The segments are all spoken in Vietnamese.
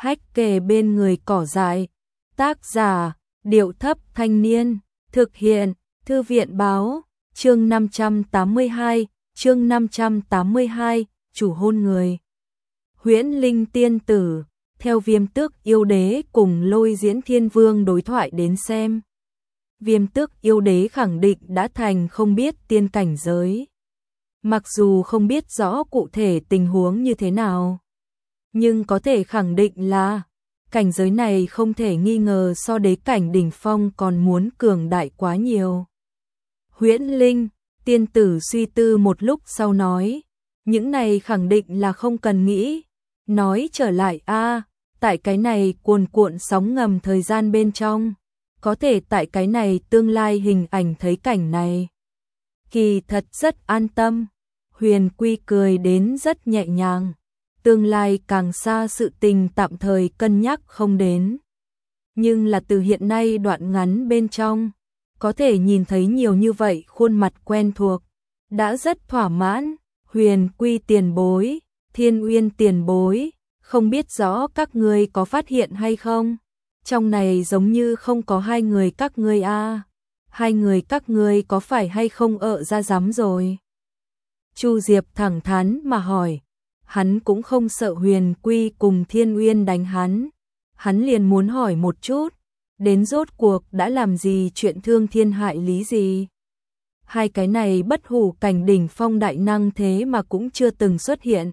hách kề bên người cỏ dại. Tác giả, Điệu Thấp Thanh Niên. Thực hiện, Thư viện Báo. Chương 582, chương 582, chủ hôn người. Huyễn Linh tiên tử, theo Viêm Tước yêu đế cùng Lôi Diễn Thiên Vương đối thoại đến xem. Viêm Tước yêu đế khẳng định đã thành không biết tiên cảnh giới. Mặc dù không biết rõ cụ thể tình huống như thế nào, nhưng có thể khẳng định là cảnh giới này không thể nghi ngờ so đế cảnh đỉnh phong còn muốn cường đại quá nhiều. Huyễn Linh tiên tử suy tư một lúc sau nói, những này khẳng định là không cần nghĩ. Nói trở lại tại cái này cuồn cuộn sóng ngầm thời gian bên trong, có thể tại cái này tương lai hình ảnh thấy cảnh này. Kỳ thật rất an tâm, Huyền Quy cười đến rất nhẹ nhàng, tương lai càng xa sự tình tạm thời cân nhắc không đến. Nhưng là từ hiện nay đoạn ngắn bên trong, có thể nhìn thấy nhiều như vậy khuôn mặt quen thuộc, đã rất thỏa mãn. Huyền Quy tiền bối, Thiên Uyên tiền bối, không biết rõ các ngươi có phát hiện hay không? Trong này giống như không có hai người các ngươi hai người các ngươi có phải hay không ra rắm rồi? Chu Diệp thẳng thắn mà hỏi, hắn cũng không sợ Huyền Quy cùng Thiên Uyên đánh hắn liền muốn hỏi một chút, đến rốt cuộc đã làm gì chuyện thương thiên hại lý gì? Hai cái này bất hủ cảnh đỉnh phong đại năng thế mà cũng chưa từng xuất hiện.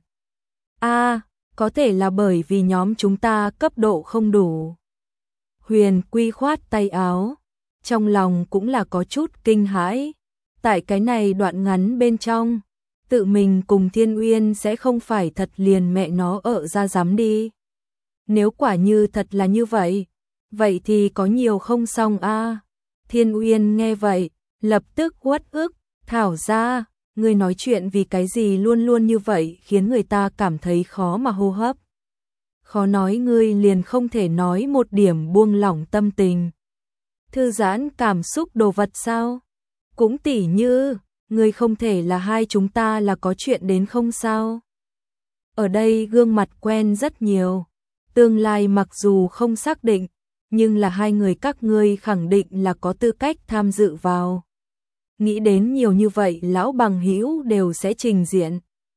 Có thể là bởi vì nhóm chúng ta cấp độ không đủ. Huyền Quy khoát tay áo, trong lòng cũng là có chút kinh hãi. Tại cái này đoạn ngắn bên trong, tự mình cùng Thiên Uyên sẽ không phải thật liền mẹ nó ra dám đi. Nếu quả như thật là như vậy, vậy thì có nhiều không xong Thiên Uyên nghe vậy, lập tức uất ức, thảo ra, ngươi nói chuyện vì cái gì luôn luôn như vậy khiến người ta cảm thấy khó mà hô hấp. Khó nói ngươi liền không thể nói một điểm buông lỏng tâm tình, thư giãn cảm xúc đồ vật sao? Cũng tỉ như, ngươi không thể là hai chúng ta là có chuyện đến không sao? Ở đây gương mặt quen rất nhiều, tương lai mặc dù không xác định, nhưng là hai người các ngươi khẳng định là có tư cách tham dự vào. Nghĩ đến nhiều như vậy lão bằng hữu đều sẽ trình diện,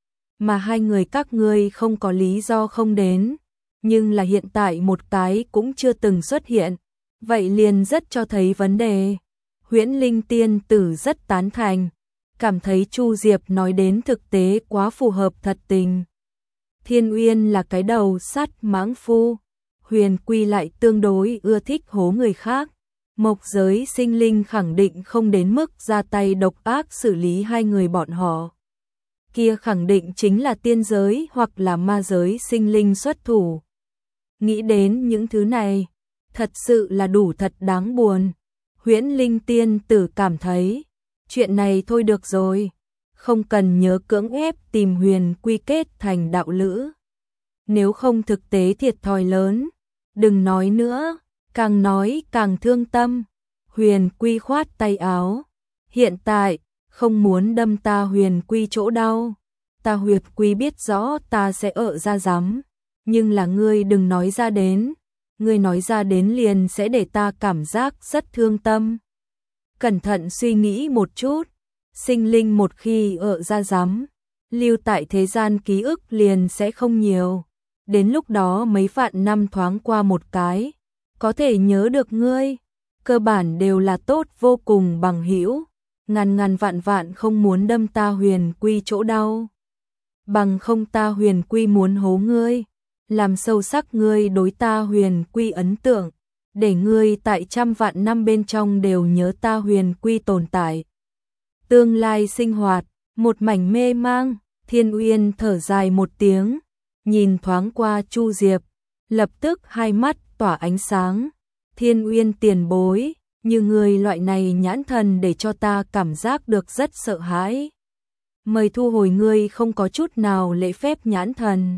mà hai người các ngươi không có lý do không đến, nhưng là hiện tại một cái cũng chưa từng xuất hiện, vậy liền rất cho thấy vấn đề. Huyễn Linh tiên tử rất tán thành, cảm thấy Chu Diệp nói đến thực tế quá phù hợp thật tình. Thiên Uyên là cái đầu sắt mãng phu, Huyền Quy lại tương đối ưa thích hố người khác. Mộc giới sinh linh khẳng định không đến mức ra tay độc ác xử lý hai người bọn họ. Kia khẳng định chính là tiên giới hoặc là ma giới sinh linh xuất thủ. Nghĩ đến những thứ này, thật sự là đủ thật đáng buồn. Huyễn Linh tiên tử cảm thấy, chuyện này thôi được rồi, không cần nhớ cưỡng ép tìm Huyền Quy kết thành đạo lữ. Nếu không thực tế thiệt thòi lớn, đừng nói nữa. Càng nói càng thương tâm. Huyền Quy khoát tay áo, hiện tại không muốn đâm ta Huyền Quy chỗ đau. Ta Huyền Quy biết rõ ta sẽ ra dám, nhưng là ngươi đừng nói ra đến, ngươi nói ra đến liền sẽ để ta cảm giác rất thương tâm. Cẩn thận suy nghĩ một chút, sinh linh một khi ra dám, lưu tại thế gian ký ức liền sẽ không nhiều, đến lúc đó mấy vạn năm thoáng qua một cái, có thể nhớ được ngươi, cơ bản đều là tốt vô cùng bằng hữu, ngàn vạn không muốn đâm ta Huyền Quy chỗ đau. Bằng không ta Huyền Quy muốn hố ngươi, làm sâu sắc ngươi đối ta Huyền Quy ấn tượng, để ngươi tại trăm vạn năm bên trong đều nhớ ta Huyền Quy tồn tại. Tương lai sinh hoạt, một mảnh mê mang, Thiên Uyên thở dài một tiếng, nhìn thoáng qua Chu Diệp, lập tức hai mắt tỏa ánh sáng. Thiên Uyên tiền bối, như người loại này nhãn thần để cho ta cảm giác được rất sợ hãi. Mời thu hồi ngươi không có chút nào lễ phép nhãn thần.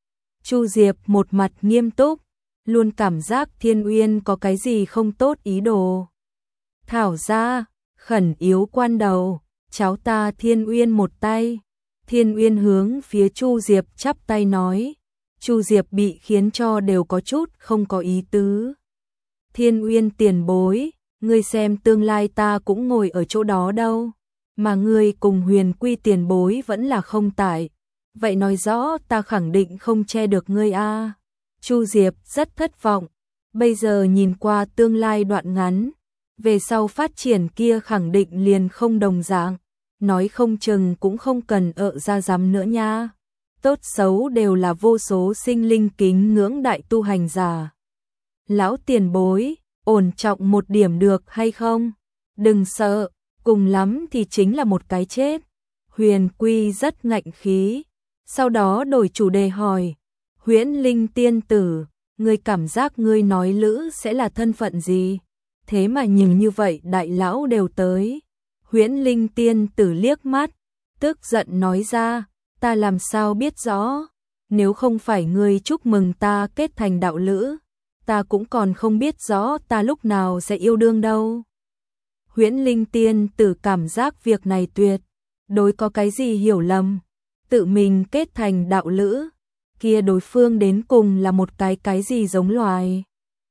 Chu Diệp một mặt nghiêm túc, luôn cảm giác Thiên Uyên có cái gì không tốt ý đồ. Thảo ra, khẩn yếu quan đầu, cháu ta Thiên Uyên một tay. Thiên Uyên hướng phía Chu Diệp chắp tay nói, Chu Diệp bị khiến cho đều có chút không có ý tứ. Thiên Uyên tiền bối, ngươi xem tương lai ta cũng ngồi ở chỗ đó đâu, mà ngươi cùng Huyền Quy tiền bối vẫn là không tại. Vậy nói rõ ta khẳng định không che được ngươi a. Chu Diệp rất thất vọng, bây giờ nhìn qua tương lai đoạn ngắn, về sau phát triển kia khẳng định liền không đồng dạng, nói không chừng cũng không cần ra dám nữa nha. Tốt xấu đều là vô số sinh linh kính ngưỡng đại tu hành giả. Lão tiền bối, ổn trọng một điểm được hay không? Đừng sợ, cùng lắm thì chính là một cái chết. Huyền Quy rất ngạnh khí, sau đó đổi chủ đề hỏi, Huyễn Linh tiên tử, ngươi cảm giác ngươi nói lữ sẽ là thân phận gì? Thế mà nhìn như vậy đại lão đều tới. Huyễn Linh tiên tử liếc mắt, tức giận nói ra, ta làm sao biết rõ, nếu không phải ngươi chúc mừng ta kết thành đạo lữ, ta cũng còn không biết rõ ta lúc nào sẽ yêu đương đâu. Huyễn Linh tiên tử cảm giác việc này tuyệt đối có cái gì hiểu lầm, tự mình kết thành đạo lữ, kia đối phương đến cùng là một cái gì giống loài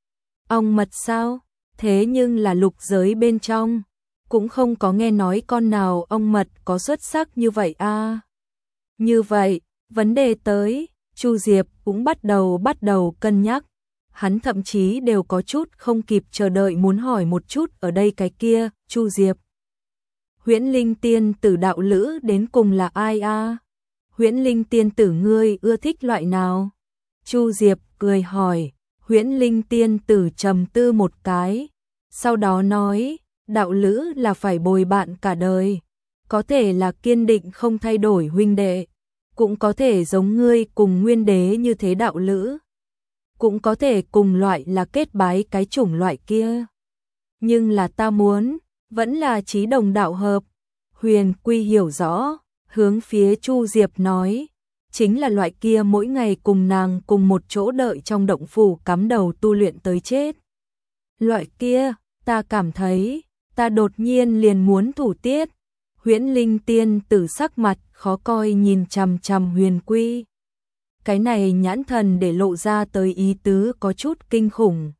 ong mật sao? Thế nhưng là lục giới bên trong, cũng không có nghe nói con nào ong mật có xuất sắc như vậy a. Như vậy, vấn đề tới, Chu Diệp cũng bắt đầu cân nhắc, hắn thậm chí đều có chút không kịp chờ đợi muốn hỏi một chút ở đây cái kia, Chu Diệp. Huyễn Linh tiên tử đạo lữ đến cùng là ai a? Huyễn Linh tiên tử ngươi ưa thích loại nào? Chu Diệp cười hỏi. Huyễn Linh tiên tử trầm tư một cái, sau đó nói, đạo lữ là phải bồi bạn cả đời, có thể là kiên định không thay đổi huynh đệ, cũng có thể giống ngươi cùng Nguyên Đế như thế đạo lữ, cũng có thể cùng loại là kết bái cái chủng loại kia. Nhưng là ta muốn, vẫn là chí đồng đạo hợp. Huyền Quy hiểu rõ, hướng phía Chu Diệp nói, chính là loại kia mỗi ngày cùng nàng cùng một chỗ đợi trong động phủ cắm đầu tu luyện tới chết. Loại kia, ta cảm thấy, ta đột nhiên liền muốn thủ tiết. Huyễn Linh tiên tử sắc mặt khó coi nhìn chằm chằm Huyền Quy. Cái này nhãn thần để lộ ra tới ý tứ có chút kinh khủng.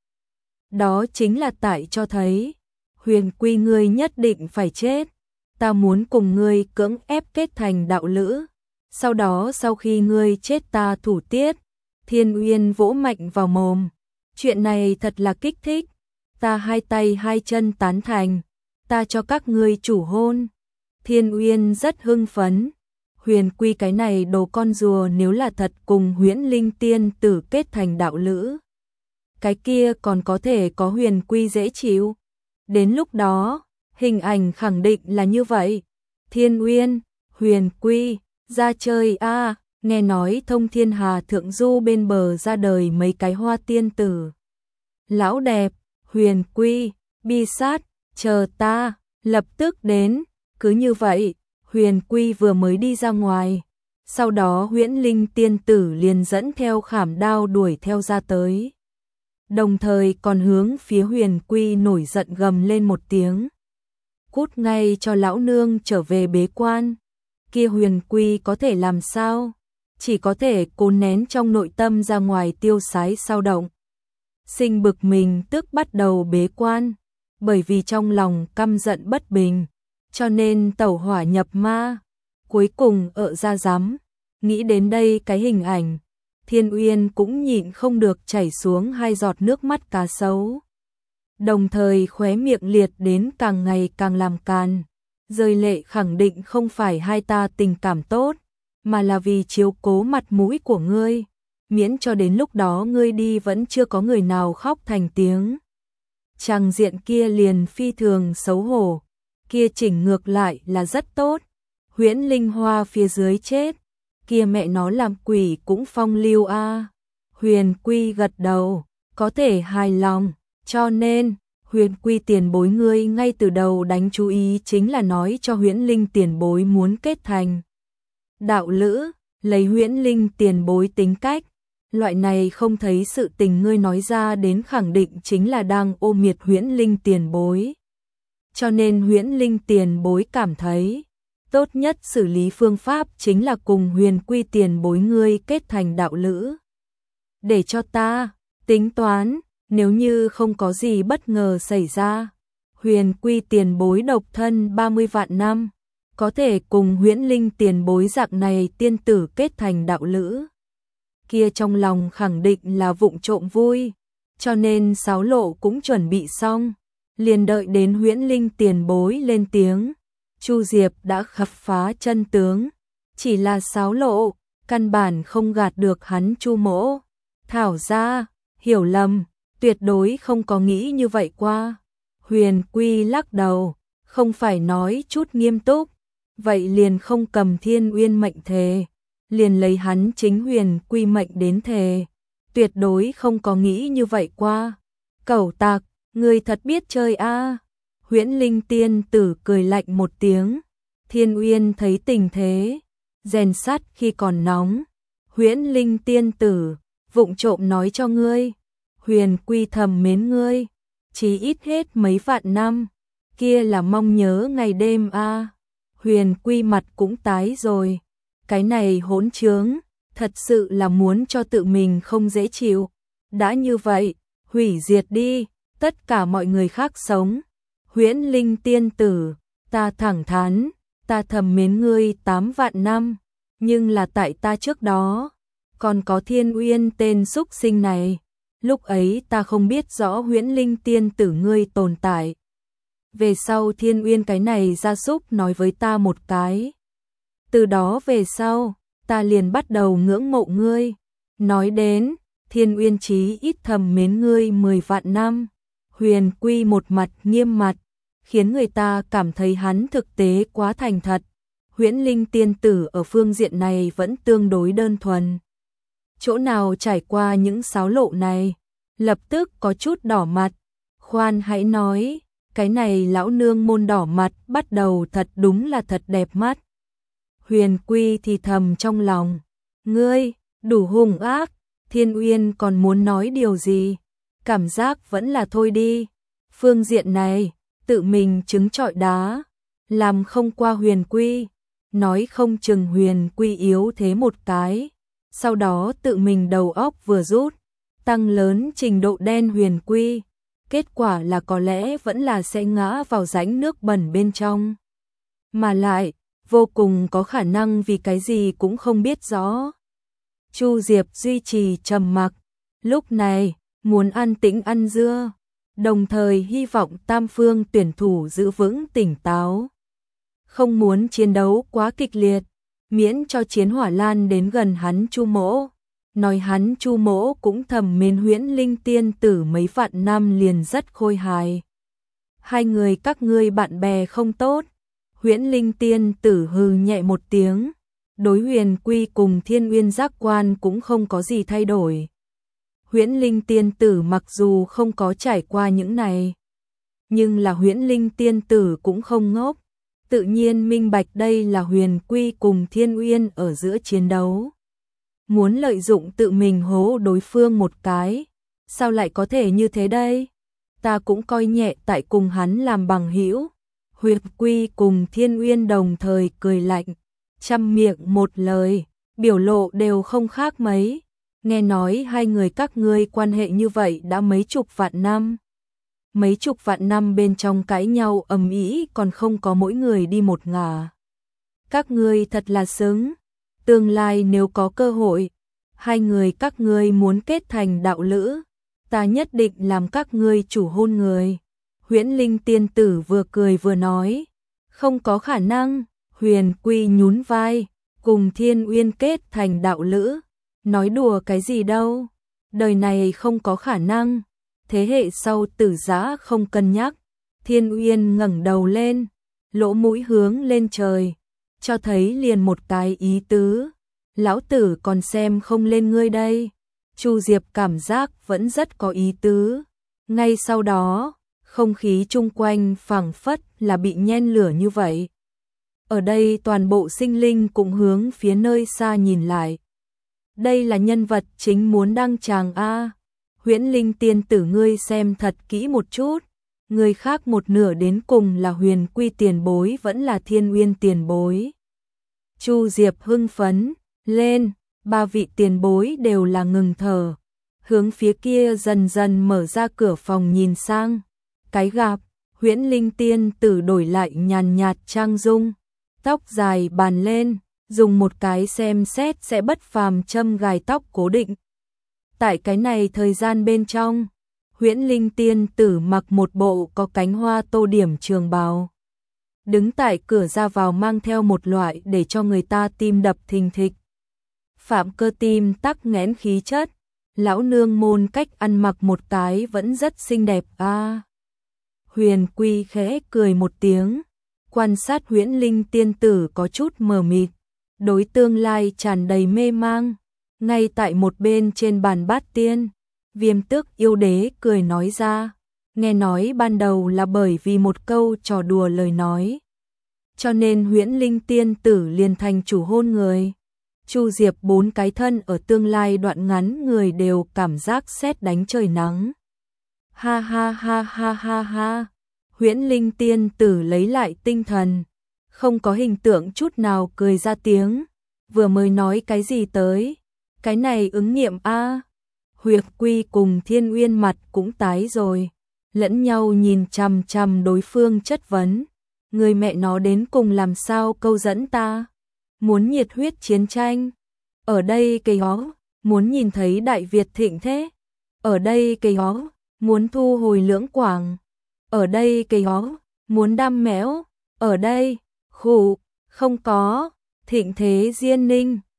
Đó chính là tại cho thấy, Huyền Quy ngươi nhất định phải chết. Ta muốn cùng ngươi cưỡng ép kết thành đạo lữ. Sau đó sau khi ngươi chết ta thủ tiết. Thiên Uyên vỗ mạnh vào mồm. Chuyện này thật là kích thích. Ta hai tay hai chân tán thành. Ta cho các ngươi chủ hôn. Thiên Uyên rất hưng phấn. Huyền Quy cái này đồ con rùa nếu là thật cùng Huyễn Linh tiên tử kết thành đạo lữ, cái kia còn có thể có Huyền Quy dễ chịu. Đến lúc đó, hình ảnh khẳng định là như vậy. Thiên Uyên, Huyền Quy, ra chơi a, nghe nói thông thiên hà thượng du bên bờ ra đời mấy cái hoa tiên tử. Lão đẹp, Huyền Quy, bi sát, chờ ta, lập tức đến, cứ như vậy. Huyền Quy vừa mới đi ra ngoài, sau đó Huyễn Linh tiên tử liền dẫn theo khảm đao đuổi theo ra tới. Đồng thời còn hướng phía Huyền Quy nổi giận gầm lên một tiếng. Cút ngay cho lão nương trở về bế quan. Kia Huyền Quy có thể làm sao? Chỉ có thể cố nén trong nội tâm ra ngoài tiêu sái sao động. Sinh bực mình tức bắt đầu bế quan, bởi vì trong lòng căm giận bất bình. Cho nên tẩu hỏa nhập ma, cuối cùng ra giám. Nghĩ đến đây cái hình ảnh, Thiên Uyên cũng nhịn không được chảy xuống hai giọt nước mắt cá sấu. Đồng thời khóe miệng liệt đến càng ngày càng làm càn. Rơi lệ khẳng định không phải hai ta tình cảm tốt, mà là vì chiếu cố mặt mũi của ngươi. Miễn cho đến lúc đó ngươi đi vẫn chưa có người nào khóc thành tiếng. Tràng diện kia liền phi thường xấu hổ. Kia chỉnh ngược lại là rất tốt. Huyễn Linh Hoa phía dưới chết, kia mẹ nó làm quỷ cũng phong lưu a. Huyền Quy gật đầu, có thể hài lòng, cho nên Huyền Quy tiền bối ngươi ngay từ đầu đánh chú ý chính là nói cho Huyễn Linh tiền bối muốn kết thành đạo lữ, lấy Huyễn Linh tiền bối tính cách, loại này không thấy sự tình ngươi nói ra đến khẳng định chính là đang ô miệt Huyễn Linh tiền bối. Cho nên Huyễn Linh tiền bối cảm thấy, tốt nhất xử lý phương pháp chính là cùng Huyền Quy tiền bối ngươi kết thành đạo lữ. để cho ta tính toán, nếu như không có gì bất ngờ xảy ra, Huyền Quy tiền bối độc thân 30 vạn năm, có thể cùng Huyễn Linh tiền bối dạng này tiên tử kết thành đạo lữ. Kia trong lòng khẳng định là vụng trộm vui, cho nên Sáo Lộ cũng chuẩn bị xong, liền đợi đến Huyễn Linh tiền bối lên tiếng. Chu Diệp đã khám phá chân tướng, chỉ là Sáo Lộ, căn bản không gạt được hắn Chu mỗ. Thảo ra, hiểu lầm, tuyệt đối không có nghĩ như vậy qua. Huyền Quy lắc đầu, không phải nói chút nghiêm túc, vậy liền không cầm Thiên Uyên mệnh thề, liền lấy hắn chính Huyền Quy mệnh đến thề, tuyệt đối không có nghĩ như vậy qua. Cẩu tặc, ngươi thật biết chơi a. Huyễn Linh tiên tử cười lạnh một tiếng. Thiên Uyên thấy tình thế, rèn sắt khi còn nóng. Huyễn Linh tiên tử, vụng trộm nói cho ngươi, Huyền Quy thầm mến ngươi, chỉ ít hết mấy vạn năm, kia là mong nhớ ngày đêm a. Huyền Quy mặt cũng tái rồi, cái này hỗn trướng, thật sự là muốn cho tự mình không dễ chịu. Đã như vậy, hủy diệt đi, tất cả mọi người khác sống. Huyễn Linh tiên tử, ta thẳng thắn, ta thầm mến ngươi 8 vạn năm, nhưng là tại ta trước đó, còn có Thiên Uyên tên xúc sinh này, lúc ấy ta không biết rõ Huyễn Linh tiên tử ngươi tồn tại. Về sau Thiên Uyên cái này gia súc nói với ta một cái. Từ đó về sau, ta liền bắt đầu ngưỡng mộ ngươi. Nói đến, Thiên Uyên chí ít thầm mến ngươi 10 vạn năm. Huyền Quy một mặt nghiêm mặt, khiến người ta cảm thấy hắn thực tế quá thành thật. Huyễn Linh tiên tử ở phương diện này vẫn tương đối đơn thuần. Chỗ nào trải qua những xáo lộ này, lập tức có chút đỏ mặt. Khoan hãy nói, cái này lão nương môn đỏ mặt bắt đầu thật đúng là thật đẹp mắt. Huyền Quy thì thầm trong lòng, ngươi, đủ hung ác. Thiên Uyên còn muốn nói điều gì, cảm giác vẫn là thôi đi. Phương diện này, tự mình trứng trọi đá, làm không qua Huyền Quy, nói không chừng Huyền Quy yếu thế một cái, sau đó tự mình đầu óc vừa rút, tăng lớn trình độ đen Huyền Quy, kết quả là có lẽ vẫn là sẽ ngã vào rãnh nước bẩn bên trong. Mà lại, vô cùng có khả năng vì cái gì cũng không biết rõ. Chu Diệp duy trì trầm mặc, lúc này, muốn an tĩnh ăn dưa, đồng thời hy vọng tam phương tuyển thủ giữ vững tỉnh táo. Không muốn chiến đấu quá kịch liệt, miễn cho chiến hỏa lan đến gần hắn Chu mỗ. Nói hắn Chu mỗ cũng thầm mến Huyễn Linh tiên tử mấy vạn năm liền rất khôi hài. Hai người các ngươi bạn bè không tốt. Huyễn Linh tiên tử hừ nhẹ một tiếng. Đối Huyền Quy cùng Thiên Uyên giác quan cũng không có gì thay đổi. Huyễn Linh tiên tử mặc dù không có trải qua những này, nhưng là Huyễn Linh tiên tử cũng không ngốc, tự nhiên minh bạch đây là Huyền Quy cùng Thiên Uyên ở giữa chiến đấu. Muốn lợi dụng tự mình hố đối phương một cái, sao lại có thể như thế đây? Ta cũng coi nhẹ tại cùng hắn làm bằng hữu. Huyền Quy cùng Thiên Uyên đồng thời cười lạnh, trăm miệng một lời, biểu lộ đều không khác mấy. Nghe nói hai người các ngươi quan hệ như vậy đã mấy chục vạn năm. Mấy chục vạn năm bên trong cãi nhau ầm ĩ còn không có mỗi người đi một ngả. Các ngươi thật là xứng. Tương lai nếu có cơ hội, hai người các ngươi muốn kết thành đạo lữ, ta nhất định làm các ngươi chủ hôn người. Huyễn Linh tiên tử vừa cười vừa nói, không có khả năng. Huyền Quy nhún vai, cùng Thiên Uyên kết thành đạo lữ. Nói đùa cái gì đâu, đời này không có khả năng, thế hệ sau Tử Giã không cân nhắc. Thiên Uyên ngẩng đầu lên, lỗ mũi hướng lên trời, cho thấy liền một cái ý tứ, lão tử còn xem không lên ngươi đây. Chu Diệp cảm giác vẫn rất có ý tứ. Ngay sau đó, không khí chung quanh phảng phất là bị nhen lửa như vậy. Ở đây toàn bộ sinh linh cũng hướng phía nơi xa nhìn lại. Đây là nhân vật chính muốn đăng tràng a. Huyễn Linh tiên tử ngươi xem thật kỹ một chút, người khác một nửa đến cùng là Huyền Quy tiền bối vẫn là Thiên Uyên tiền bối. Chu Diệp hưng phấn lên, ba vị tiền bối đều là ngừng thở, hướng phía kia dần dần mở ra cửa phòng nhìn sang. Cái gặp, Huyễn Linh tiên tử đổi lại nhàn nhạt trang dung, tóc dài bàn lên, dùng một cái xem xét sẽ bất phàm châm gài tóc cố định. Tại cái này thời gian bên trong, Huyễn Linh tiên tử mặc một bộ có cánh hoa tô điểm trường bào. Đứng tại cửa ra vào mang theo một loại để cho người ta tim đập thình thịch. Phạm Cơ tim tắc nghẽn khí chất, lão nương môn cách ăn mặc một cái vẫn rất xinh đẹp a. Huyền Quy khẽ cười một tiếng, quan sát Huyễn Linh tiên tử có chút mờ mịt, đối tương lai tràn đầy mê mang. Ngay tại một bên trên bàn bát tiên, Viêm Tước yêu đế cười nói ra, nghe nói ban đầu là bởi vì một câu trò đùa lời nói, cho nên Huyễn Linh tiên tử liền thành chủ hôn người. Chu Diệp bốn cái thân ở tương lai đoạn ngắn người đều cảm giác sét đánh trời nắng. Ha ha ha ha ha ha. Huyễn Linh tiên tử lấy lại tinh thần, không có hình tượng chút nào cười ra tiếng. Vừa mới nói cái gì tới? Cái này ứng nghiệm a. Huyệt Quy cùng Thiên Uyên mặt cũng tái rồi, lẫn nhau nhìn chằm chằm đối phương chất vấn. Người mẹ nó đến cùng làm sao câu dẫn ta? Muốn nhiệt huyết chiến tranh? Ở đây cây ó, muốn nhìn thấy Đại Việt thịnh thế? Ở đây cây ó, muốn thu hồi Lưỡng Quảng? Ở đây cây ó, muốn đam mẽo? Ở đây, khụ, không có, thịnh thế Diên Ninh.